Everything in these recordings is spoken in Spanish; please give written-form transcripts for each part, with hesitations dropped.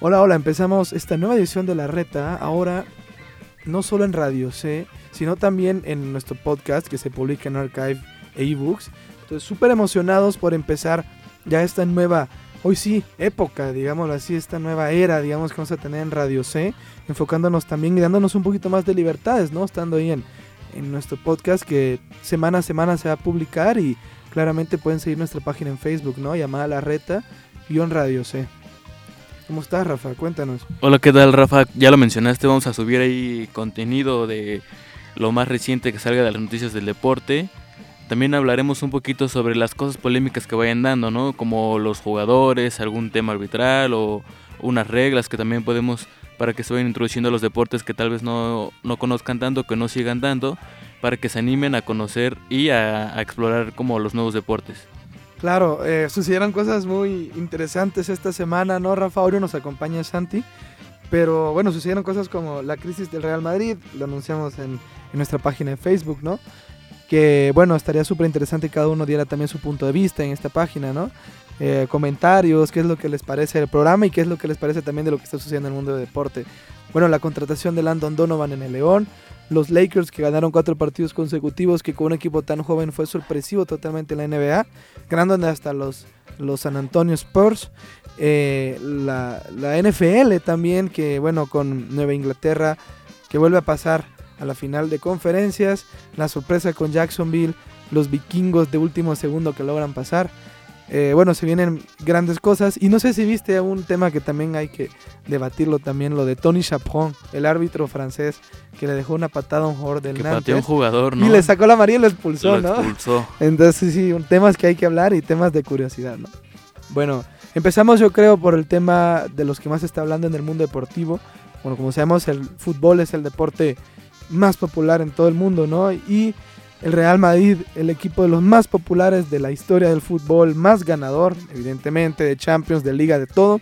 Hola, hola, empezamos esta nueva edición de La Reta, ahora no solo en Radio C, sino también en nuestro podcast que se publica en Archive e eBooks. Entonces, súper emocionados por empezar ya esta nueva, hoy sí, época, digámoslo así, esta nueva era, digamos, que vamos a tener en Radio C, enfocándonos también y dándonos un poquito más de libertades, ¿no? Estando ahí en nuestro podcast que semana a semana se va a publicar y claramente pueden seguir nuestra página en Facebook, ¿no? Llamada La Reta, Radio C. ¿Cómo estás, Rafa? Cuéntanos. Hola, ¿qué tal, Rafa? Ya lo mencionaste, vamos a subir ahí contenido de lo más reciente que salga de las noticias del deporte. También hablaremos un poquito sobre las cosas polémicas que vayan dando, ¿no? Como los jugadores, algún tema arbitral o unas reglas que también podemos, para que se vayan introduciendo a los deportes que tal vez no conozcan tanto, que no sigan dando, para que se animen a conocer y a explorar como los nuevos deportes. Claro, sucedieron cosas muy interesantes esta semana, ¿no, Rafa? Hoy nos acompaña Santi, pero bueno, sucedieron cosas como la crisis del Real Madrid, lo anunciamos en nuestra página de Facebook, ¿no? Que bueno, estaría súper interesante que cada uno diera también su punto de vista en esta página, ¿no? Comentarios, qué es lo que les parece del programa y qué es lo que les parece también de lo que está sucediendo en el mundo del deporte. Bueno, la contratación de Landon Donovan en el León, los Lakers que ganaron 4 partidos consecutivos, que con un equipo tan joven fue sorpresivo totalmente en la NBA, ganando hasta los San Antonio Spurs, la NFL también, que bueno, con Nueva Inglaterra, que vuelve a pasar a la final de conferencias, la sorpresa con Jacksonville, los vikingos de último segundo que logran pasar. Bueno, se vienen grandes cosas y no sé si viste un tema que también hay que debatirlo también, lo de Tony Chaperon, el árbitro francés que le dejó una patada a un jugador del que Nantes. pateó a un jugador, ¿no? Y le sacó la amarilla y lo expulsó, ¿no? Lo expulsó. Entonces sí, temas que hay que hablar y temas de curiosidad, ¿no? Bueno, empezamos yo creo por el tema de los que más se está hablando en el mundo deportivo. Bueno, como sabemos, el fútbol es el deporte más popular en todo el mundo, ¿no? Y el Real Madrid, el equipo de los más populares de la historia del fútbol, más ganador, evidentemente, de Champions, de Liga, de todo,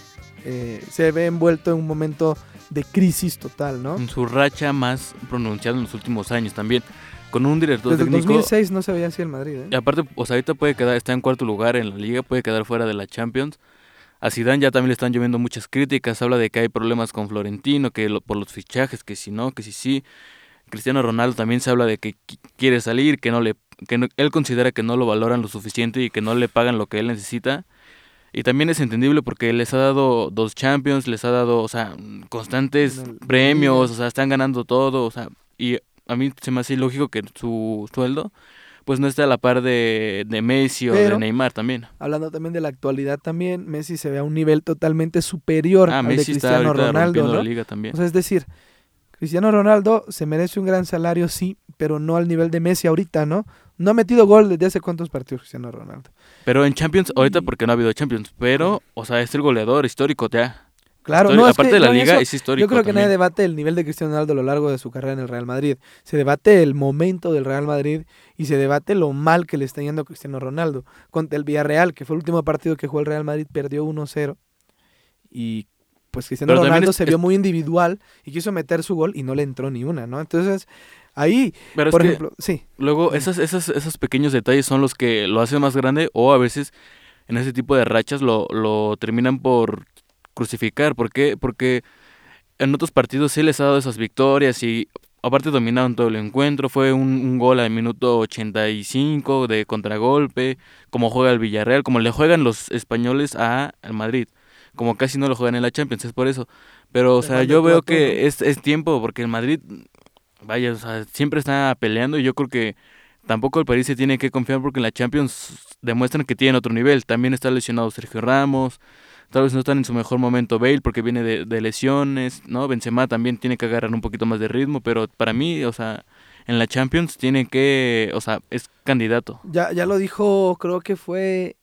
se ve envuelto en un momento de crisis total, ¿no? En su racha más pronunciada en los últimos años también, con un director Desde técnico. Desde el 2006 no se veía así el Madrid, ¿eh? Y aparte, o sea, ahorita puede quedar, está en cuarto lugar en la Liga, puede quedar fuera de la Champions. A Zidane ya también le están lloviendo muchas críticas, habla de que hay problemas con Florentino, que por los fichajes, que si no, que si sí. Cristiano Ronaldo también se habla de que quiere salir, él considera que no lo valoran lo suficiente y que no le pagan lo que él necesita. Y también es entendible porque les ha dado 2 Champions, les ha dado, o sea, constantes premios, o sea, están ganando todo, o sea, y a mí se me hace ilógico que su sueldo pues no esté a la par de Messi o de Neymar también. Hablando también de la actualidad también, Messi se ve a un nivel totalmente superior al Messi de Cristiano Ronaldo, ¿no? La liga también. O sea, es decir, Cristiano Ronaldo se merece un gran salario, sí, pero no al nivel de Messi ahorita, ¿no? No ha metido gol desde hace cuántos partidos Cristiano Ronaldo. Pero en Champions, ahorita porque no ha habido Champions, pero, o sea, es el goleador histórico ya. Claro, aparte de la liga, es histórico. Yo creo que también. nadie debate el nivel de Cristiano Ronaldo a lo largo de su carrera en el Real Madrid. Se debate el momento del Real Madrid y se debate lo mal que le está yendo a Cristiano Ronaldo. Contra el Villarreal, que fue el último partido que jugó el Real Madrid, perdió 1-0 y pues Cristiano Ronaldo se vio muy individual y quiso meter su gol y no le entró ni una, ¿no? Entonces, ahí, pero por ejemplo, sí. Luego, esos pequeños detalles son los que lo hacen más grande, o a veces en ese tipo de rachas lo terminan por crucificar. ¿Por qué? Porque en otros partidos sí les ha dado esas victorias y aparte dominaron todo el encuentro. Fue un gol al minuto 85 de contragolpe, como juega el Villarreal, como le juegan los españoles al Madrid. Como casi no lo juegan en la Champions, es por eso. Pero, o sea, yo veo que es tiempo, porque el Madrid, vaya, o sea, siempre está peleando y yo creo que tampoco el París se tiene que confiar porque en la Champions demuestran que tienen otro nivel. También está lesionado Sergio Ramos, tal vez no están en su mejor momento Bale porque viene de lesiones, ¿no? Benzema también tiene que agarrar un poquito más de ritmo, pero para mí, o sea, en la Champions tiene que, o sea, es candidato. Ya lo dijo, creo que fue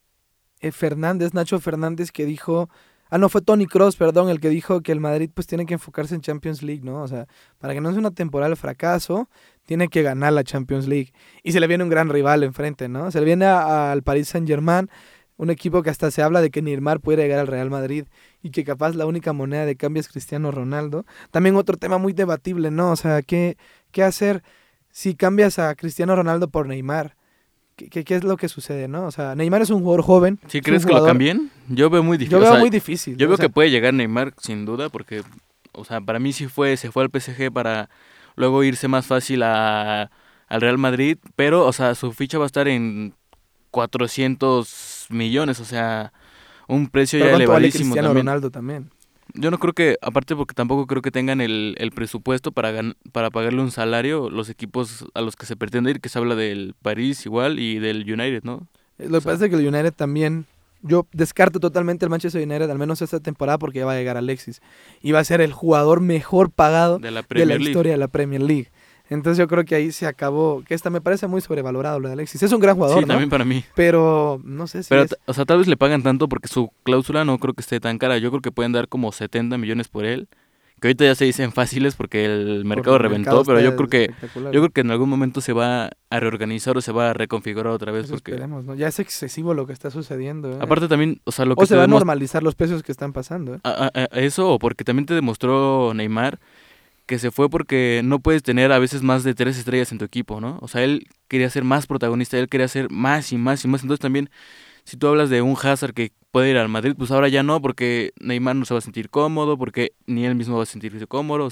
Nacho Fernández, que dijo... no, fue Toni Kroos, perdón, el que dijo que el Madrid pues tiene que enfocarse en Champions League, ¿no? O sea, para que no sea una temporada de fracaso, tiene que ganar la Champions League. Y se le viene un gran rival enfrente, ¿no? Se le viene al Paris Saint-Germain, un equipo que hasta se habla de que Neymar puede llegar al Real Madrid y que capaz la única moneda de cambio es Cristiano Ronaldo. También otro tema muy debatible, ¿no? O sea, ¿qué hacer si cambias a Cristiano Ronaldo por Neymar? ¿Qué es lo que sucede, no? O sea, Neymar es un jugador joven. ¿Sí crees que lo cambien? Yo veo muy difícil. Yo veo muy difícil. Yo veo que puede llegar Neymar sin duda porque, o sea, para mí se fue al PSG para luego irse más fácil al Real Madrid, pero, o sea, su ficha va a estar en 400 millones, o sea, un precio pero ya ¿cuánto vale elevadísimo Cristiano también. Ronaldo también? Yo no creo que, aparte porque tampoco creo que tengan el presupuesto para pagarle un salario los equipos a los que se pretende ir, que se habla del París igual y del United, ¿no? Lo que pasa es que el United también, yo descarto totalmente el Manchester United, al menos esta temporada, porque ya va a llegar Alexis. Y va a ser el jugador mejor pagado De la de Premier la League. historia de la Premier League. Entonces yo creo que ahí se acabó, que esta me parece muy sobrevalorado lo de Alexis. Es un gran jugador, Sí, ¿no? también para mí. Pero no sé si Pero, es... o sea, tal vez le pagan tanto porque su cláusula no creo que esté tan cara. Yo creo que pueden dar como 70 millones por él. Que ahorita ya se dicen fáciles porque el mercado porque el reventó, mercado pero está yo creo que espectacular. en algún momento se va a reorganizar o se va a reconfigurar otra vez. Eso Porque esperemos, ¿no? Ya es excesivo lo que está sucediendo, ¿eh? aparte también, o sea, lo que O se te va a demos- normalizar los precios que están pasando, ¿eh? a eso, o porque también te demostró Neymar que se fue porque no puedes tener a veces más de 3 estrellas en tu equipo, ¿no? O sea, él quería ser más protagonista, él quería ser más y más y más. Entonces también, si tú hablas de un Hazard que puede ir al Madrid, pues ahora ya no, porque Neymar no se va a sentir cómodo, porque ni él mismo va a sentirse cómodo,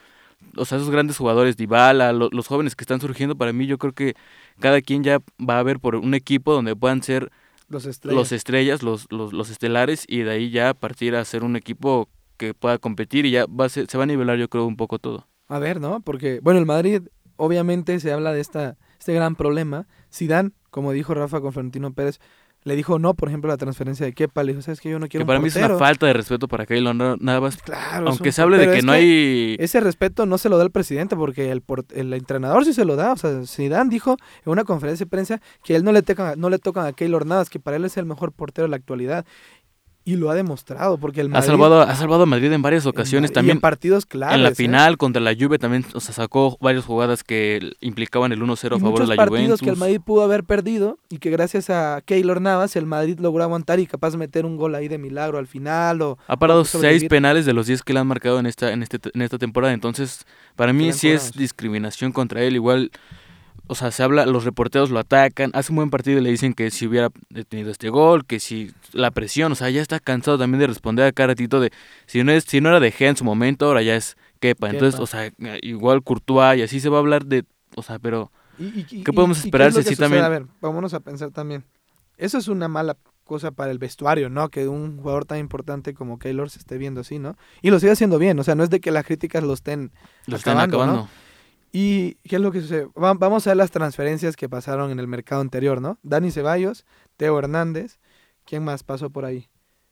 o sea, esos grandes jugadores, Dybala, los jóvenes que están surgiendo, para mí yo creo que cada quien ya va a ver por un equipo donde puedan ser Los estrellas. los estrellas, los estelares, y de ahí ya partir a ser un equipo que pueda competir y ya se va a nivelar yo creo un poco todo. A ver, ¿no? Porque, bueno, el Madrid, obviamente se habla de este gran problema. Zidane, como dijo Rafa con Florentino Pérez, le dijo no, por ejemplo, la transferencia de Kepa. Le dijo, ¿sabes qué? Yo no quiero Que para un mí es portero. una falta de respeto para Keylor Navas, Claro, aunque es se hable de pero que es no hay... ese respeto no se lo da el presidente porque el entrenador sí se lo da. O sea, Zidane dijo en una conferencia de prensa que a él no le tocan a Keylor Navas, que para él es el mejor portero de la actualidad. Y lo ha demostrado porque el Madrid... Ha salvado a Madrid en varias ocasiones, y también en partidos claves. en la ¿eh? final contra la Juve también, o sea, sacó varias jugadas que implicaban el 1-0 a Y favor de muchos la partidos Juventus. que el Madrid pudo haber perdido y que gracias a Keylor Navas el Madrid logró aguantar y capaz meter un gol ahí de milagro al final. Ha parado o 6 sobrevivir. penales de los 10 que le han marcado en esta temporada. Entonces, para mí Excelente sí es jugadas. discriminación contra él. Igual, o sea, se habla, los reporteros lo atacan, hace un buen partido y le dicen que si hubiera tenido este gol, que si la presión, o sea, ya está cansado también de responder a cada ratito de si no era De Gea en su momento, ahora ya es Kepa. Entonces, Kepa. o sea, igual Courtois y así se va a hablar de, o sea, pero ¿qué podemos ¿qué esperar es lo si que así sucede? también? A ver, vámonos a pensar también. Eso es una mala cosa para el vestuario, ¿no? Que un jugador tan importante como Keylor se esté viendo así, ¿no? Y lo sigue haciendo bien, o sea, no es de que las críticas lo estén Lo están acabando, acabando. ¿no? ¿Y qué es lo que sucede? Vamos a ver las transferencias que pasaron en el mercado anterior, ¿no? Dani Ceballos, Teo Hernández, ¿quién más pasó por ahí?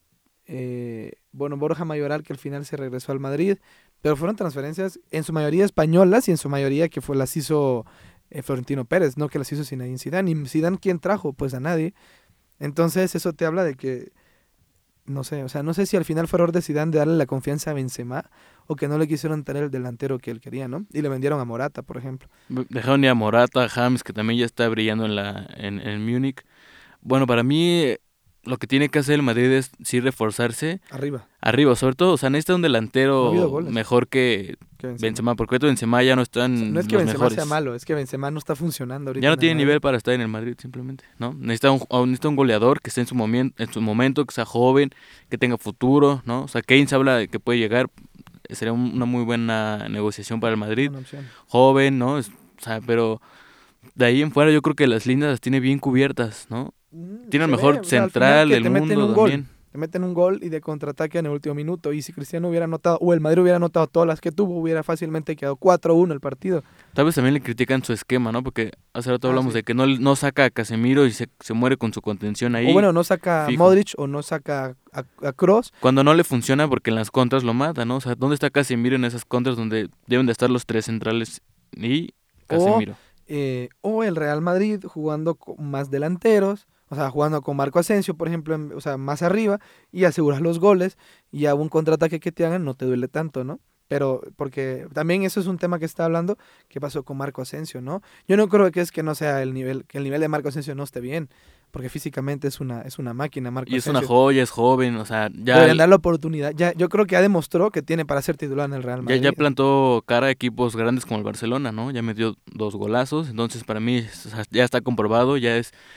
Bueno, Borja Mayoral, que al final se regresó al Madrid, pero fueron transferencias en su mayoría españolas y en su mayoría que las hizo Florentino Pérez, no que las hizo Zinedine Zidane. ¿Y Zidane quién trajo? Pues a nadie. Entonces eso te habla de que, no sé, o sea, no sé si al final fue error de Zidane de darle la confianza a Benzema o que no le quisieron tener el delantero que él quería, ¿no? Y le vendieron a Morata, por ejemplo. Dejaron ya a Morata, a James, que también ya está brillando en Múnich. Bueno, para mí lo que tiene que hacer el Madrid es sí reforzarse arriba, sobre todo, o sea, necesita un No ha habido delantero goles. mejor que Benzema, porque ahorita Benzema ya no está O en sea, no es que los Benzema mejores. sea malo, es que Benzema no está funcionando ahorita. Ya no en el tiene Madrid. nivel para estar en el Madrid, simplemente, ¿no? Necesita un goleador que esté en su momento, que sea joven, que tenga futuro, ¿no? O sea, Keynes habla de que puede llegar, sería una muy buena negociación para el Madrid, Buena opción. joven, ¿no? O sea, pero de ahí en fuera yo creo que las líneas las tiene bien cubiertas, ¿no? Tiene el Se mejor ve, o sea, al final central que del te meten mundo un gol. también. Te meten un gol y de contraataque en el último minuto. Y si Cristiano hubiera anotado, o el Madrid hubiera anotado todas las que tuvo, hubiera fácilmente quedado 4-1 el partido. Tal vez también le critican su esquema, ¿no? Porque hace rato hablamos sí. de que no saca a Casemiro y se muere con su contención ahí. O bueno, no saca a fijo. Modric o no saca a Kroos. Cuando no le funciona porque en las contras lo mata, ¿no? O sea, ¿dónde está Casemiro en esas contras donde deben de estar los 3 centrales y Casemiro? O el Real Madrid jugando con más delanteros. O sea, jugando con Marco Asensio, por ejemplo, o sea, más arriba, y aseguras los goles, y a un contraataque que te hagan no te duele tanto, ¿no? Pero, porque también eso es un tema que está hablando, ¿qué pasó con Marco Asensio, no? Yo no creo que no sea que el nivel de Marco Asensio no esté bien, porque físicamente es una máquina, Marco Y es Asensio. una joya, es joven, o sea, ya Deberían dar la oportunidad. Yo creo que ya demostró que tiene para ser titular en el Real Madrid. ya plantó cara a equipos grandes como el Barcelona, ¿no? Ya metió 2 golazos, entonces para mí o sea, ya está comprobado, ya es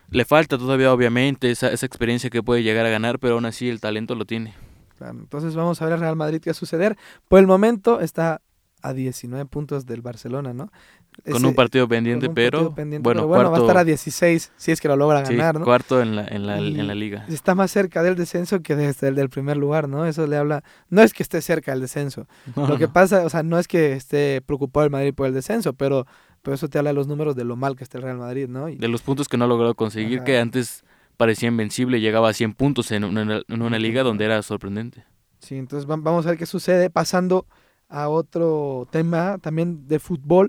Le falta todavía, obviamente, esa experiencia que puede llegar a ganar, pero aún así el talento lo tiene. Claro, entonces vamos a ver al Real Madrid qué va a suceder. Por el momento está a 19 puntos del Barcelona, ¿no? Con un partido pendiente, pero bueno, cuarto, va a estar a 16 si es que lo logra ganar, ¿no? Cuarto en la liga. Está más cerca del descenso que desde el del primer lugar, ¿no? Eso le habla, no es que esté cerca del descenso. Lo que pasa, o sea, no es que esté preocupado el Madrid por el descenso, pero eso te habla de los números de lo mal que está el Real Madrid, ¿no? De los puntos que no ha logrado conseguir, que antes parecía invencible, llegaba a 100 puntos en una liga donde era sorprendente. Sí, entonces vamos a ver qué sucede. Pasando a otro tema también de fútbol.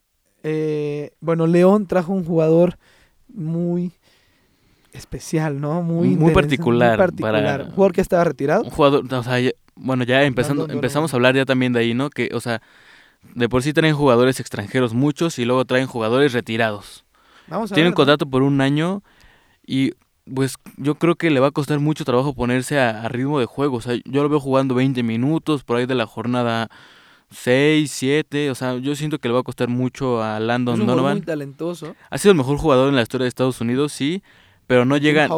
León trajo un jugador muy especial, ¿no? Muy particular. ¿Un jugador que estaba retirado? Un jugador, o sea, ya empezamos a hablar ya también de ahí, ¿no? Que, o sea, de por sí traen jugadores extranjeros muchos y luego traen jugadores retirados. Tienen contrato por un año y pues yo creo que le va a costar mucho trabajo ponerse a ritmo de juego. O sea, yo lo veo jugando 20 minutos por ahí de la jornada 6, 7, o sea, yo siento que le va a costar mucho a Landon Donovan. Muy talentoso. Ha sido el mejor jugador en la historia de Estados Unidos, sí, pero no llega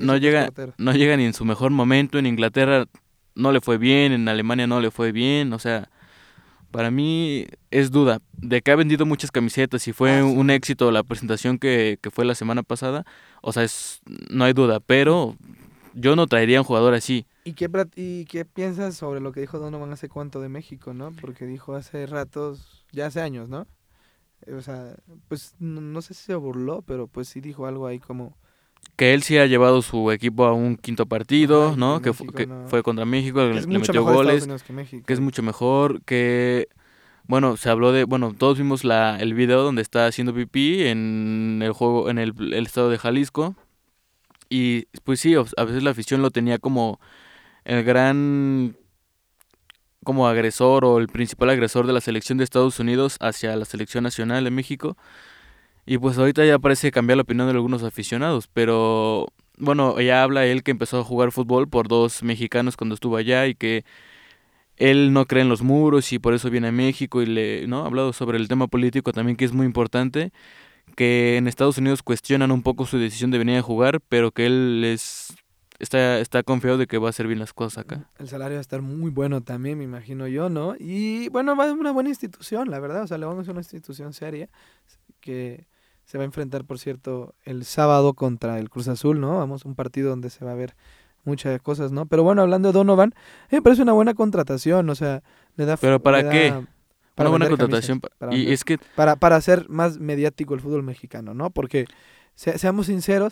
ni en su mejor momento. En Inglaterra no le fue bien, en Alemania no le fue bien, o sea, para mí es duda. De que ha vendido muchas camisetas y fue un éxito la presentación que fue la semana pasada, o sea, no hay duda, pero yo no traería un jugador así. ¿Y qué piensas sobre lo que dijo Donovan hace cuánto de México, no? Porque dijo hace ratos, ya hace años, ¿no? O sea, pues no sé si se burló, pero pues sí dijo algo ahí como... Que él sí ha llevado su equipo a un quinto partido, ¿no? Que fue contra México, le metió goles, que es mucho mejor, que... Bueno, se habló de... Bueno, todos vimos el video donde está haciendo pipí en el juego, en el estado de Jalisco. Y pues sí, a veces la afición lo tenía como el gran como agresor o el principal agresor de la selección de Estados Unidos hacia la selección nacional de México. Y pues ahorita ya parece cambiar la opinión de algunos aficionados, pero bueno, ya habla él que empezó a jugar fútbol por 2 mexicanos cuando estuvo allá y que él no cree en los muros y por eso viene a México y ha hablado sobre el tema político también, que es muy importante, que en Estados Unidos cuestionan un poco su decisión de venir a jugar, pero que él está confiado de que va a hacer bien las cosas acá. El salario va a estar muy bueno también, me imagino yo, ¿no? Y bueno, va a ser una buena institución, la verdad. O sea, León es una institución seria que se va a enfrentar, por cierto, el sábado contra el Cruz Azul, ¿no? Vamos a un partido donde se va a ver muchas cosas, ¿no? Pero bueno, hablando de Donovan, me parece una buena contratación, o sea, le da... ¿Pero para qué? Una buena contratación. Y es que... Para hacer más mediático el fútbol mexicano, ¿no? Porque, seamos sinceros,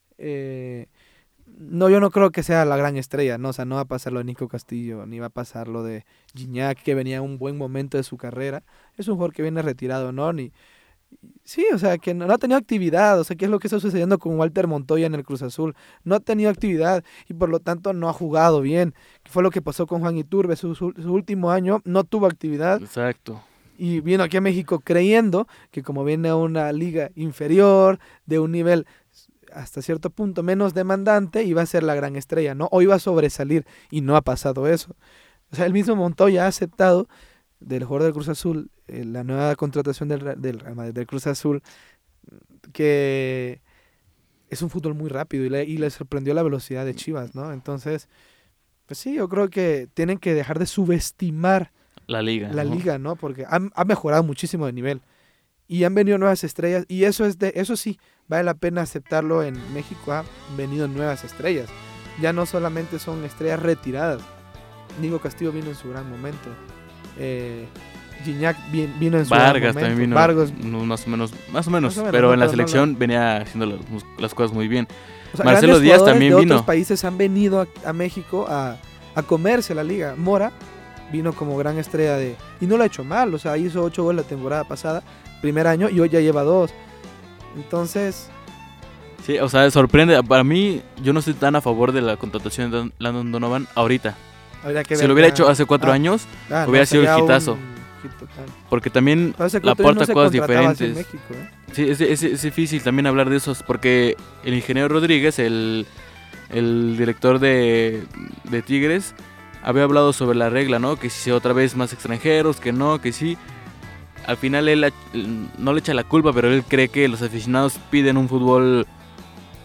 yo no creo que sea la gran estrella, ¿no? O sea, no va a pasar lo de Nico Castillo, ni va a pasar lo de Gignac, que venía en un buen momento de su carrera. Es un jugador que viene retirado, ¿no? Sí, o sea, que no ha tenido actividad, o sea, ¿qué es lo que está sucediendo con Walter Montoya en el Cruz Azul? No ha tenido actividad y por lo tanto no ha jugado bien. ¿Qué fue lo que pasó con Juan Iturbe? Su último año no tuvo actividad. Exacto. Y vino aquí a México creyendo que como viene a una liga inferior, de un nivel hasta cierto punto menos demandante, iba a ser la gran estrella, ¿no? O iba a sobresalir, y no ha pasado eso. O sea, el mismo Montoya ha aceptado, del jugador del Cruz Azul, la nueva contratación del Cruz Azul, que es un fútbol muy rápido y le sorprendió la velocidad de Chivas, ¿no? Entonces, pues sí, yo creo que tienen que dejar de subestimar la liga, ¿no? Porque ha mejorado muchísimo de nivel y han venido nuevas estrellas y eso sí, vale la pena aceptarlo. En México han venido nuevas estrellas, ya no solamente son estrellas retiradas. Nico Castillo vino en su gran momento, Gignac vino en su Vargas gran momento. También vino Vargas más o menos, pero en la selección venía haciendo las cosas muy bien. O sea, Marcelo Díaz también de vino. Otros países han venido a México a comerse la liga. Mora vino como gran estrella y no lo ha hecho mal, o sea, hizo 8 goles la temporada pasada, primer año, y hoy ya lleva 2. Entonces... Sí, o sea, sorprende. Para mí, yo no estoy tan a favor de la contratación de Landon Donovan ahorita. Si lo hubiera hecho hace 4 años, hubiera sido el hitazo. Porque también aporta cosas diferentes. México, Sí, es difícil también hablar de esos, porque el ingeniero Rodríguez, el director de Tigres, había hablado sobre la regla, ¿no? Que si otra vez más extranjeros, que no, que sí. Al final él no le echa la culpa, pero él cree que los aficionados piden un fútbol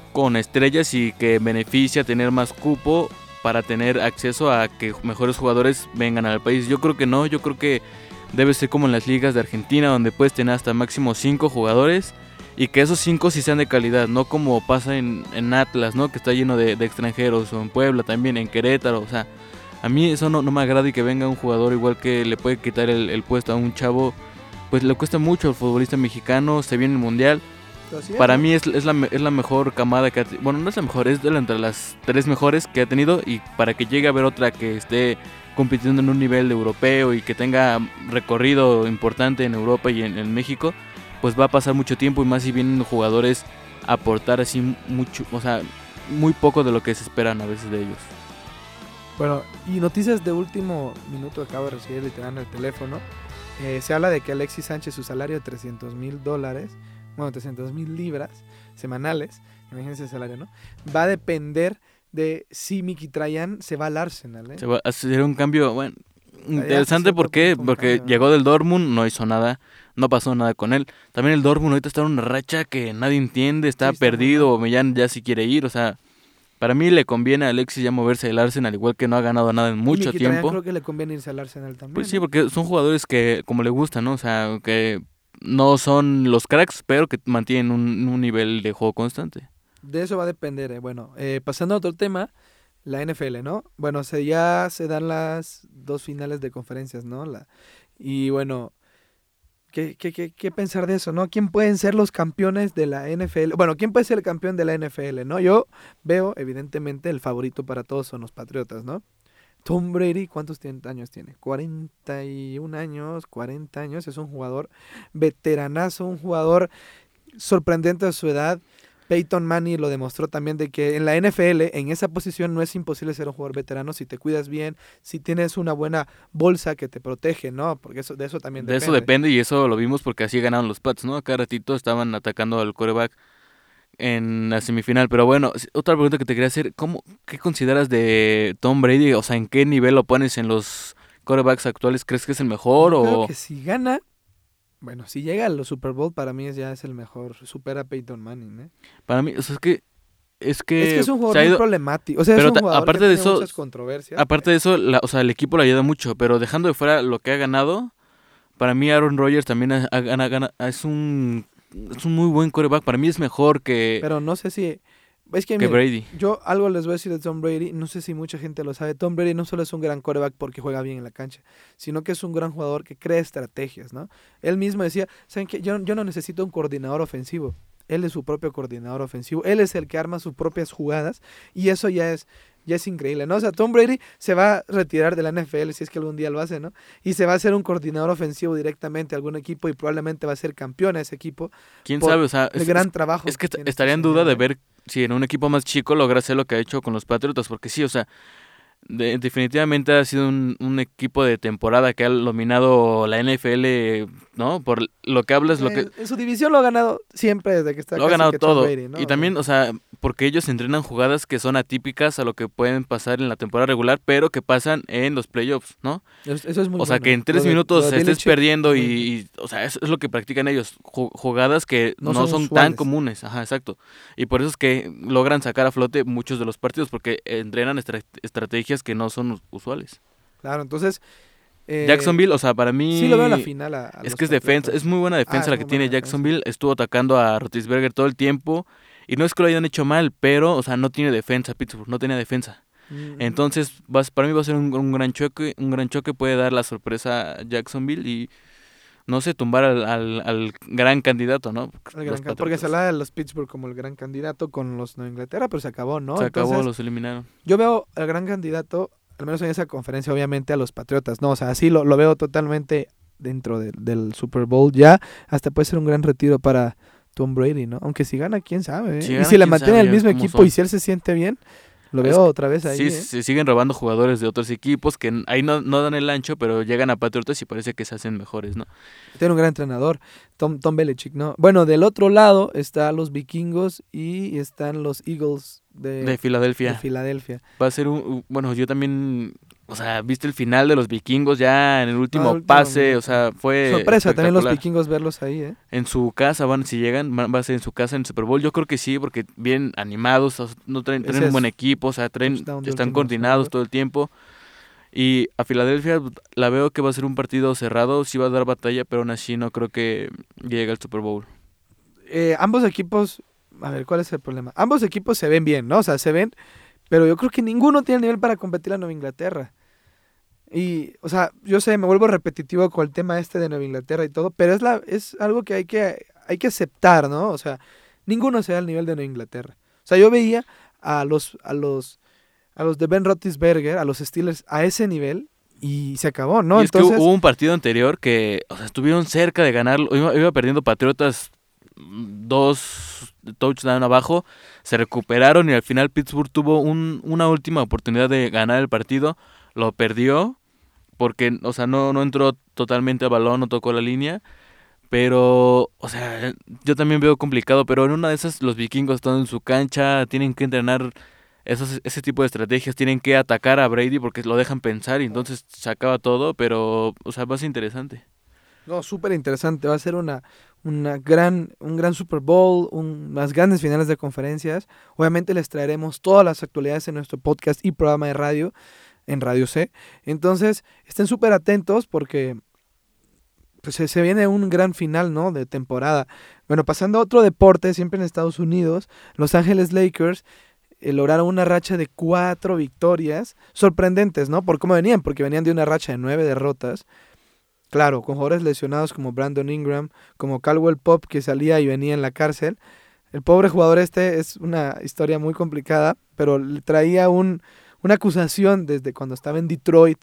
con estrellas y que beneficia tener más cupo para tener acceso a que mejores jugadores vengan al país. Yo creo que no, yo creo que debe ser como en las ligas de Argentina, donde puedes tener hasta máximo 5 jugadores y que esos 5 sí sean de calidad, no como pasa en Atlas, ¿no? Que está lleno de extranjeros, o en Puebla también, en Querétaro. O sea, a mí eso no me agrada, y que venga un jugador igual que le puede quitar el puesto a un chavo, pues le cuesta mucho al futbolista mexicano, se viene el Mundial. Para mí es la mejor camada que bueno, no es la mejor, es entre las 3 mejores que ha tenido, y para que llegue a haber otra que esté compitiendo en un nivel europeo y que tenga recorrido importante en Europa y en México, pues va a pasar mucho tiempo, y más si vienen jugadores a aportar así mucho, o sea, muy poco de lo que se esperan a veces de ellos. Bueno, y noticias de último minuto, acabo de recibir literal en el teléfono. Se habla de que Alexis Sánchez, su salario de $300,000, bueno, 300,000 libras semanales, imagínense el salario, ¿no? Va a depender de si Mkhitaryan se va al Arsenal, ¿eh? Se va a hacer un cambio, bueno, interesante. ¿Por qué? Porque llegó del Dortmund, no hizo nada, no pasó nada con él. También el Dortmund ahorita está en una racha que nadie entiende, está perdido, o Millán ya si quiere ir, o sea, para mí le conviene a Alexis ya moverse del Arsenal, igual que no ha ganado nada en mucho tiempo. Creo que le conviene irse al Arsenal también. Pues sí, porque son jugadores que como le gustan, ¿no? O sea, que no son los cracks, pero que mantienen un nivel de juego constante. De eso va a depender. Bueno, pasando a otro tema, la NFL, ¿no? Bueno, ya se dan las 2 finales de conferencias, ¿no? Y bueno, ¿qué pensar de eso, no? ¿Quién pueden ser los campeones de la NFL? Bueno, ¿quién puede ser el campeón de la NFL, no? Yo veo, evidentemente, el favorito para todos son los Patriotas, ¿no? Tom Brady, ¿cuántos años tiene? 41 años, 40 años. Es un jugador veteranazo, un jugador sorprendente a su edad. Peyton Manning lo demostró también, de que en la NFL, en esa posición, no es imposible ser un jugador veterano si te cuidas bien, si tienes una buena bolsa que te protege, ¿no? Porque de eso también depende. De eso depende, y eso lo vimos porque así ganaron los Pats, ¿no? Cada ratito estaban atacando al quarterback en la semifinal. Pero bueno, otra pregunta que te quería hacer, ¿qué consideras de Tom Brady? O sea, ¿en qué nivel lo pones en los quarterbacks actuales? ¿Crees que es el mejor? Yo creo que si gana, bueno, si llega a los Super Bowl, para mí ya es el mejor, supera a Peyton Manning, ¿eh? Para mí, o sea, es que es un jugador muy problemático, o sea, pero es un jugador aparte que de tiene eso, muchas controversias. Aparte de eso, o sea, el equipo le ayuda mucho, pero dejando de fuera lo que ha ganado, para mí Aaron Rodgers también es un muy buen quarterback. Para mí es mejor que... Pero no sé si... Es que mira, Brady. Yo algo les voy a decir de Tom Brady, no sé si mucha gente lo sabe. Tom Brady no solo es un gran quarterback porque juega bien en la cancha, sino que es un gran jugador que crea estrategias, ¿no? Él mismo decía, ¿saben qué? Yo no necesito un coordinador ofensivo. Él es su propio coordinador ofensivo. Él es el que arma sus propias jugadas, y eso ya es increíble, ¿no? O sea, Tom Brady se va a retirar de la NFL, si es que algún día lo hace, ¿no? Y se va a hacer un coordinador ofensivo directamente a algún equipo, y probablemente va a ser campeón a ese equipo. ¿Quién sabe? O sea, el gran trabajo. Es que estaría en duda de ver si en un equipo más chico logra hacer lo que ha hecho con los Patriotas, porque sí, o sea, definitivamente ha sido un equipo de temporada que ha dominado la NFL, ¿no? Por lo que hablas, en su división lo ha ganado siempre desde que está. Lo ha ganado todo. Brady, ¿no? Y también, o sea, porque ellos entrenan jugadas que son atípicas a lo que pueden pasar en la temporada regular, pero que pasan en los playoffs, ¿no? Eso es muy O sea, bueno. que en 3 minutos estés perdiendo y, o sea, eso es lo que practican ellos. Jugadas que no son tan comunes. Ajá, exacto. Y por eso es que logran sacar a flote muchos de los partidos, porque entrenan estrategias que no son usuales. Claro, entonces... Jacksonville, o sea, para mí... Sí, lo veo en la final. Es que es defensa, es muy buena defensa la que tiene Jacksonville. Defensa. Estuvo atacando a Roethlisberger todo el tiempo. Y no es que lo hayan hecho mal, pero, o sea, no tiene defensa Pittsburgh, no tenía defensa. Entonces, para mí va a ser un gran choque. Un gran choque puede dar la sorpresa a Jacksonville y, no sé, tumbar al gran candidato, ¿no? Porque se habla de los Pittsburgh como el gran candidato con los Nueva Inglaterra, pero se acabó, ¿no? Entonces, los eliminaron. Yo veo al gran candidato, al menos en esa conferencia, obviamente, a los Patriotas, ¿no? O sea, así lo veo totalmente dentro del Super Bowl. Ya hasta puede ser un gran retiro para Tom Brady, ¿no? Aunque si gana, quién sabe, ¿eh? Y si le mantiene el mismo equipo y si él se siente bien, lo veo otra vez ahí. Sí, se siguen robando jugadores de otros equipos que ahí no dan el ancho, pero llegan a Patriotas y parece que se hacen mejores, ¿no? Tiene un gran entrenador, Tom Belichick, ¿no? Bueno, del otro lado están los vikingos y están los Eagles de Filadelfia. De Filadelfia. Va a ser bueno, yo también o sea, viste el final de los vikingos ya en el último pase, minuto. O sea, fue sorpresa también los espectacular. vikingos verlos ahí, ¿eh? En su casa, si llegan, va a ser en su casa en el Super Bowl. Yo creo que sí, porque bien animados, no traen un buen equipo, o sea, están coordinados todo el tiempo. Y a Filadelfia la veo que va a ser un partido cerrado, sí va a dar batalla, pero aún así no creo que llegue al Super Bowl. Ambos equipos, a ver, ¿cuál es el problema? Ambos equipos se ven bien, ¿no? O sea, se ven, pero yo creo que ninguno tiene el nivel para competir a Nueva Inglaterra. Y, o sea, yo sé, me vuelvo repetitivo con el tema de Nueva Inglaterra y todo, pero es algo que hay que aceptar, ¿no? O sea, ninguno se da al nivel de Nueva Inglaterra. O sea, yo veía a los de Ben Roethlisberger, a los Steelers, a ese nivel y se acabó, ¿no? Y es que hubo un partido anterior que, o sea, estuvieron cerca de ganarlo, iba perdiendo Patriotas 2 touchdowns abajo, se recuperaron y al final Pittsburgh tuvo una última oportunidad de ganar el partido, lo perdió porque, o sea, no entró totalmente al balón, no tocó la línea, pero, o sea, yo también veo complicado, pero en una de esas los vikingos están en su cancha, tienen que entrenar ese tipo de estrategias, tienen que atacar a Brady porque lo dejan pensar y entonces se acaba todo, pero, o sea, va a ser interesante. No, súper interesante, va a ser un gran Super Bowl, unas grandes finales de conferencias. Obviamente les traeremos todas las actualidades en nuestro podcast y programa de radio, en Radio C. Entonces, estén súper atentos porque pues, se viene un gran final, ¿no?, de temporada. Bueno, pasando a otro deporte, siempre en Estados Unidos, Los Ángeles Lakers lograron una racha de 4 victorias, sorprendentes, ¿no?, por cómo venían, porque venían de una racha de 9 derrotas. Claro, con jugadores lesionados como Brandon Ingram, como Caldwell Pope, que salía y venía en la cárcel. El pobre jugador es una historia muy complicada, pero le traía una acusación desde cuando estaba en Detroit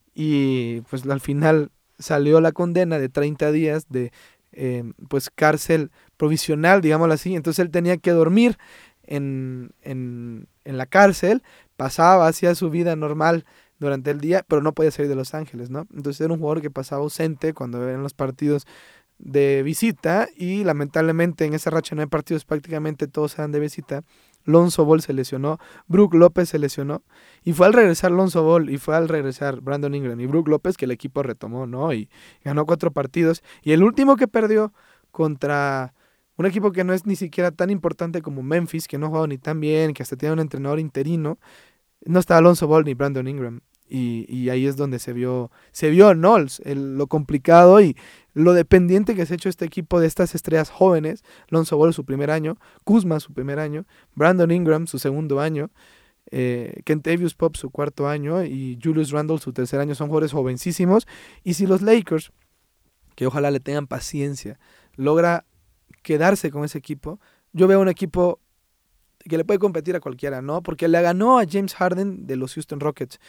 y pues al final salió la condena de 30 días de pues cárcel provisional, digámoslo así. Entonces él tenía que dormir en la cárcel, pasaba, hacía su vida normal durante el día, pero no podía salir de Los Ángeles, ¿no? Entonces era un jugador que pasaba ausente cuando eran los partidos de visita y lamentablemente en esa racha de 9 partidos prácticamente todos eran de visita. Lonzo Ball se lesionó, Brook López se lesionó y fue al regresar Lonzo Ball y fue al regresar Brandon Ingram y Brook López que el equipo retomó, ¿no? Y ganó 4 partidos y el último que perdió contra un equipo que no es ni siquiera tan importante como Memphis, que no jugó ni tan bien, que hasta tiene un entrenador interino, no estaba Lonzo Ball ni Brandon Ingram. Y ahí es donde se vio ¿no? Lo complicado y lo dependiente que se ha hecho este equipo de estas estrellas jóvenes. Lonzo Ball su primer año, Kuzma su primer año, Brandon Ingram su segundo año, Kentavious Pope su cuarto año y Julius Randle su tercer año. Son jugadores jovencísimos. Y si los Lakers, que ojalá le tengan paciencia, logra quedarse con ese equipo, yo veo un equipo que le puede competir a cualquiera, ¿no? Porque le ganó a James Harden de los Houston Rockets.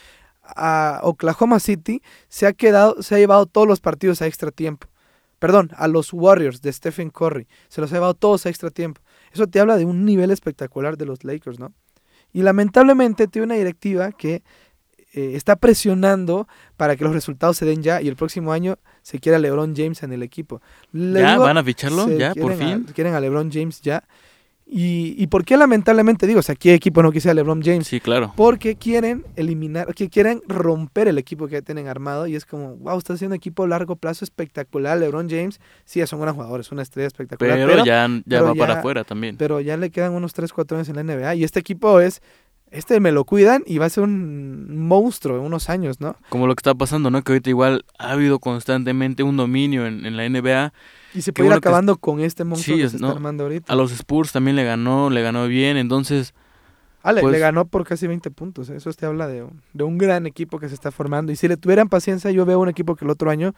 A Oklahoma City se ha llevado todos los partidos a extra tiempo. Perdón, a los Warriors de Stephen Curry se los ha llevado todos a extra tiempo. Eso te habla de un nivel espectacular de los Lakers, ¿no? Y lamentablemente tiene una directiva que está presionando para que los resultados se den ya y el próximo año se quiera LeBron James en el equipo. ¿Van a ficharlo? ¿Ya? ¿Por fin? Quieren a LeBron James ya. ¿Y por qué lamentablemente digo? O sea, ¿qué equipo no quisiera LeBron James? Sí, claro. Porque quieren quieren romper el equipo que tienen armado y es como, wow, está haciendo un equipo a largo plazo espectacular. LeBron James, sí, es un gran jugador, es una estrella espectacular. Pero ya va para afuera también. Pero ya le quedan unos 3-4 años en la NBA y este equipo me lo cuidan y va a ser un monstruo en unos años, ¿no? Como lo que está pasando, ¿no? Que ahorita igual ha habido constantemente un dominio en la NBA. Y se puede ir acabando con este monstruo que se está armando ahorita. A los Spurs también le ganó bien, entonces... le ganó por casi 20 puntos. Eso te habla de un gran equipo que se está formando. Y si le tuvieran paciencia, yo veo un equipo que el otro año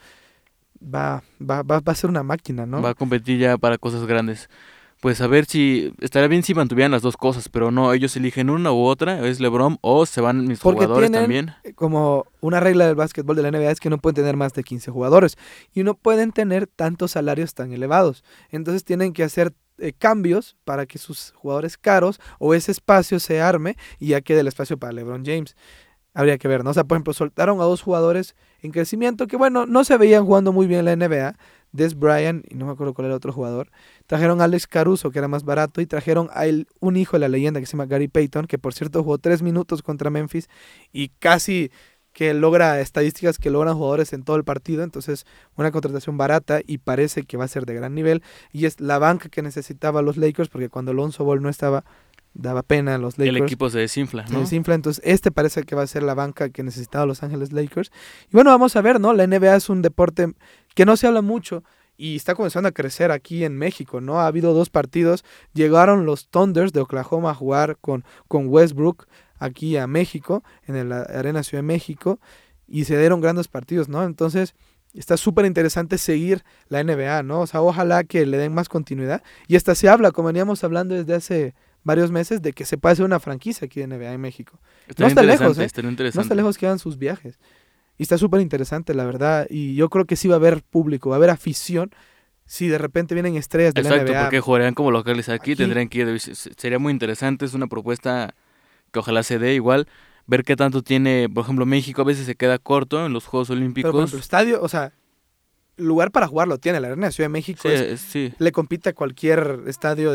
va a ser una máquina, ¿no? Va a competir ya para cosas grandes. Pues a ver si... Estaría bien si mantuvieran las dos cosas, pero no, ellos eligen una u otra, es LeBron o se van mis jugadores también. Como una regla del básquetbol de la NBA es que no pueden tener más de 15 jugadores y no pueden tener tantos salarios tan elevados. Entonces tienen que hacer cambios para que sus jugadores caros o ese espacio se arme y ya quede el espacio para LeBron James. Habría que ver, ¿no? O sea, por ejemplo, soltaron a 2 jugadores en crecimiento que, bueno, no se veían jugando muy bien en la NBA. Des Bryant, y no me acuerdo cuál era el otro jugador. Trajeron a Alex Caruso, que era más barato, y trajeron a un hijo de la leyenda que se llama Gary Payton, que por cierto jugó 3 minutos contra Memphis y casi que logra estadísticas que logran jugadores en todo el partido, entonces una contratación barata y parece que va a ser de gran nivel, y es la banca que necesitaba los Lakers, porque cuando Lonzo Ball no estaba, daba pena a los Lakers. El equipo se desinfla, ¿no? Se desinfla, entonces parece que va a ser la banca que necesitaba Los Ángeles Lakers. Y bueno, vamos a ver, ¿no? La NBA es un deporte que no se habla mucho y está comenzando a crecer aquí en México, ¿no? Ha habido 2 partidos, llegaron los Thunders de Oklahoma a jugar con Westbrook aquí a México, en la Arena Ciudad de México, y se dieron grandes partidos, ¿no? Entonces, está súper interesante seguir la NBA, ¿no? O sea, ojalá que le den más continuidad. Y hasta se habla, como veníamos hablando desde hace varios meses, de que se puede hacer una franquicia aquí de NBA en México. No está lejos, ¿eh? No está lejos que hagan sus viajes. Y está súper interesante, la verdad. Y yo creo que sí va a haber público, va a haber afición. Si de repente vienen estrellas de la NBA. Exacto, porque jugarían como locales aquí, tendrían que ir. Sería muy interesante, es una propuesta que ojalá se dé igual. Ver qué tanto tiene, por ejemplo, México a veces se queda corto en los Juegos Olímpicos. Pero por ejemplo, estadio, o sea, lugar para jugarlo tiene. La Arena de Ciudad de México sí. Le compite a cualquier estadio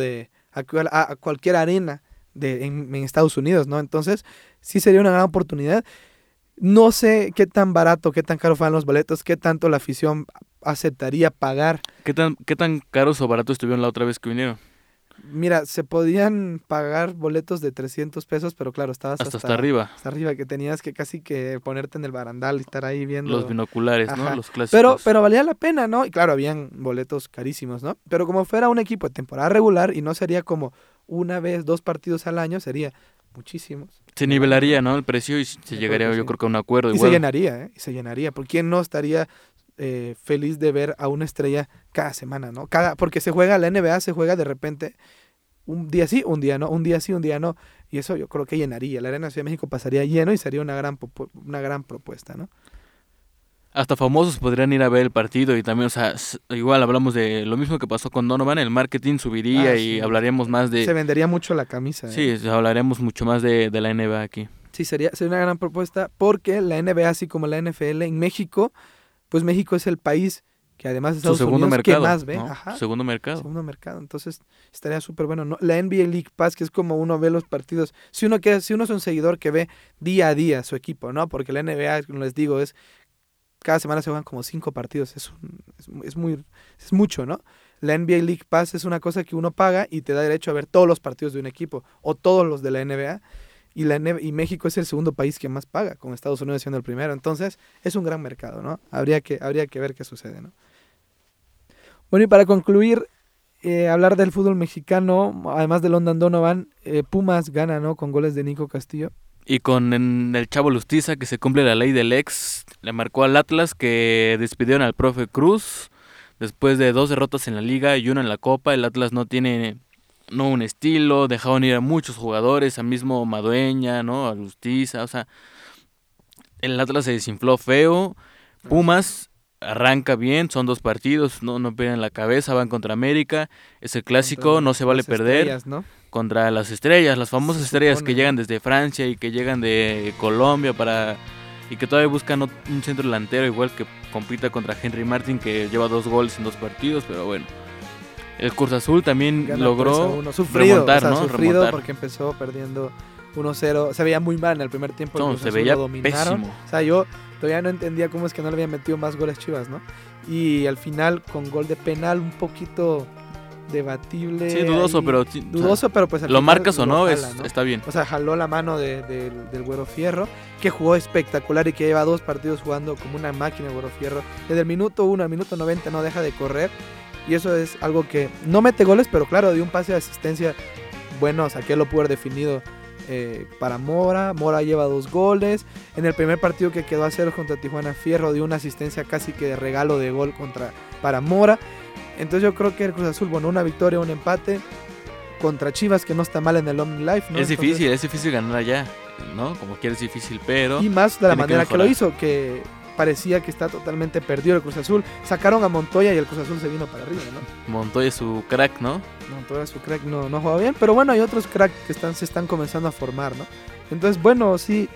a cualquier arena en Estados Unidos, ¿no? Entonces, sí sería una gran oportunidad. No sé qué tan barato, qué tan caro fueran los boletos, qué tanto la afición aceptaría pagar. ¿Qué tan caros o baratos estuvieron la otra vez que vinieron? Mira, se podían pagar boletos de 300 pesos, pero claro, estabas hasta arriba. Hasta arriba, que tenías que casi que ponerte en el barandal y estar ahí viendo. Los binoculares, ajá, ¿no? Los clásicos. Pero valía la pena, ¿no? Y claro, habían boletos carísimos, ¿no? Pero como fuera un equipo de temporada regular y no sería como 2 partidos al año, sería muchísimos. Se nivelaría, ¿no? El precio y se llegaría, yo creo que a un acuerdo. Y igual. Se llenaría, porque ¿quién no estaría feliz de ver a una estrella cada semana, ¿no? Porque la NBA se juega de repente un día sí, un día no, un día sí, un día no, y eso yo creo que llenaría. La Arena Ciudad de México pasaría lleno y sería una gran propuesta, ¿no? Hasta famosos podrían ir a ver el partido y también, o sea, igual hablamos de lo mismo que pasó con Donovan, el marketing subiría y hablaríamos más de... Se vendería mucho la camisa. Sí, hablaremos mucho más de la NBA aquí. Sí, sería una gran propuesta porque la NBA, así como la NFL, en México, pues México es el país que además de Estados Unidos mercado, que más ve. ¿no? Ajá, segundo mercado, entonces estaría súper bueno, ¿no? La NBA League Pass, que es como uno ve los partidos, si uno es un seguidor que ve día a día su equipo, ¿no? Porque la NBA, como les digo, cada semana se juegan como 5 partidos, es mucho, ¿no? La NBA League Pass es una cosa que uno paga y te da derecho a ver todos los partidos de un equipo o todos los de la NBA. Y México es el segundo país que más paga, con Estados Unidos siendo el primero. Entonces, es un gran mercado, ¿no? Habría que ver qué sucede, ¿no? Bueno, y para concluir, hablar del fútbol mexicano, además de London Donovan, Pumas gana, ¿no? Con goles de Nico Castillo. Y con el Chavo Lustiza, que se cumple la ley del ex, le marcó al Atlas, que despidieron al profe Cruz. Después de 2 derrotas en la liga y 1 en la Copa, el Atlas no tiene... no un estilo, dejaron ir a muchos jugadores, a mismo Madueña, ¿no? A Lustiza, o sea, el Atlas se desinfló feo. Pumas arranca bien, son 2 partidos, no pierden la cabeza, van contra América, es el clásico, no se vale perder, ¿no? Contra las estrellas, las famosas estrellas que llegan desde Francia y que llegan de Colombia y que todavía buscan un centro delantero igual que compita contra Henry Martin, que lleva 2 goles en 2 partidos, pero bueno. El Cruz Azul también logró remontar, ¿no? Sufrido porque empezó perdiendo 1-0. Se veía muy mal en el primer tiempo. No, se veía pésimo. O sea, yo todavía no entendía cómo es que no le habían metido más goles Chivas, ¿no? Y al final, con gol de penal, un poquito debatible. Sí, dudoso, pero... Dudoso, pero pues... ¿Lo marcas o no? Está bien. O sea, jaló la mano del Güero Fierro, que jugó espectacular y que lleva 2 partidos jugando como una máquina el Güero Fierro. Desde el minuto 1 al minuto 90 no deja de correr. Y eso es algo que no mete goles, pero claro, dio un pase de asistencia bueno, o sea, que lo pudo haber definido para Mora. Mora lleva 2 goles. En el primer partido que quedó a 0 contra Tijuana, Fierro dio una asistencia casi que de regalo de gol para Mora. Entonces yo creo que el Cruz Azul, bueno, una victoria, un empate contra Chivas, que no está mal en el OmniLife, ¿no? Es difícil ganar allá, ¿no? Como quiera es difícil, pero... Y más de la manera que lo hizo, que... parecía que está totalmente perdido el Cruz Azul. Sacaron a Montoya y el Cruz Azul se vino para arriba, ¿no? Montoya es su crack, ¿no? Montoya su crack no juega bien, pero bueno, hay otros cracks que se están comenzando a formar, ¿no? Entonces, bueno, sí,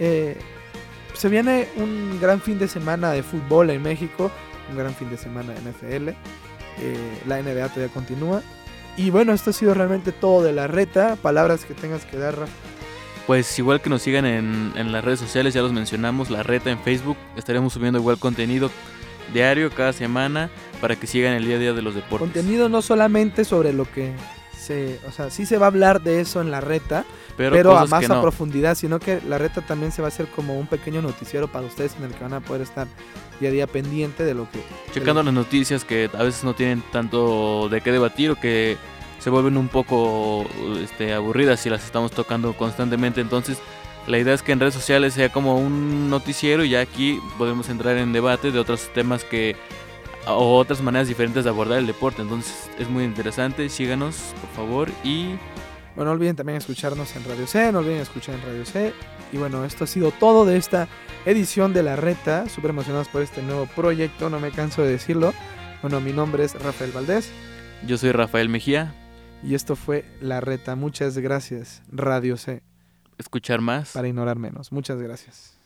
se viene un gran fin de semana de fútbol en México, un gran fin de semana de NFL, la NBA todavía continúa. Y bueno, esto ha sido realmente todo de la reta. Palabras que tengas que dar, Rafa. Pues igual que nos sigan en las redes sociales, ya los mencionamos, La Reta en Facebook, estaremos subiendo igual contenido diario, cada semana, para que sigan el día a día de los deportes. Contenido no solamente sobre lo que o sea, sí se va a hablar de eso en La Reta, pero a más a profundidad, sino que La Reta también se va a hacer como un pequeño noticiero para ustedes en el que van a poder estar día a día pendiente de lo que... Checando las noticias que a veces no tienen tanto de qué debatir o que se vuelven un poco aburridas si las estamos tocando constantemente. Entonces la idea es que en redes sociales sea como un noticiero y ya aquí podemos entrar en debate de otros temas o otras maneras diferentes de abordar el deporte. Entonces es muy interesante, síganos por favor. Y bueno, no olviden también escucharnos en Radio C, no olviden escuchar en Radio C. Y bueno, esto ha sido todo de esta edición de La Reta, súper emocionados por este nuevo proyecto, no me canso de decirlo. Bueno, mi nombre es Rafael Valdés. Yo soy Rafael Mejía. Y esto fue La Reta, muchas gracias Radio C. Escuchar más para ignorar menos, muchas gracias.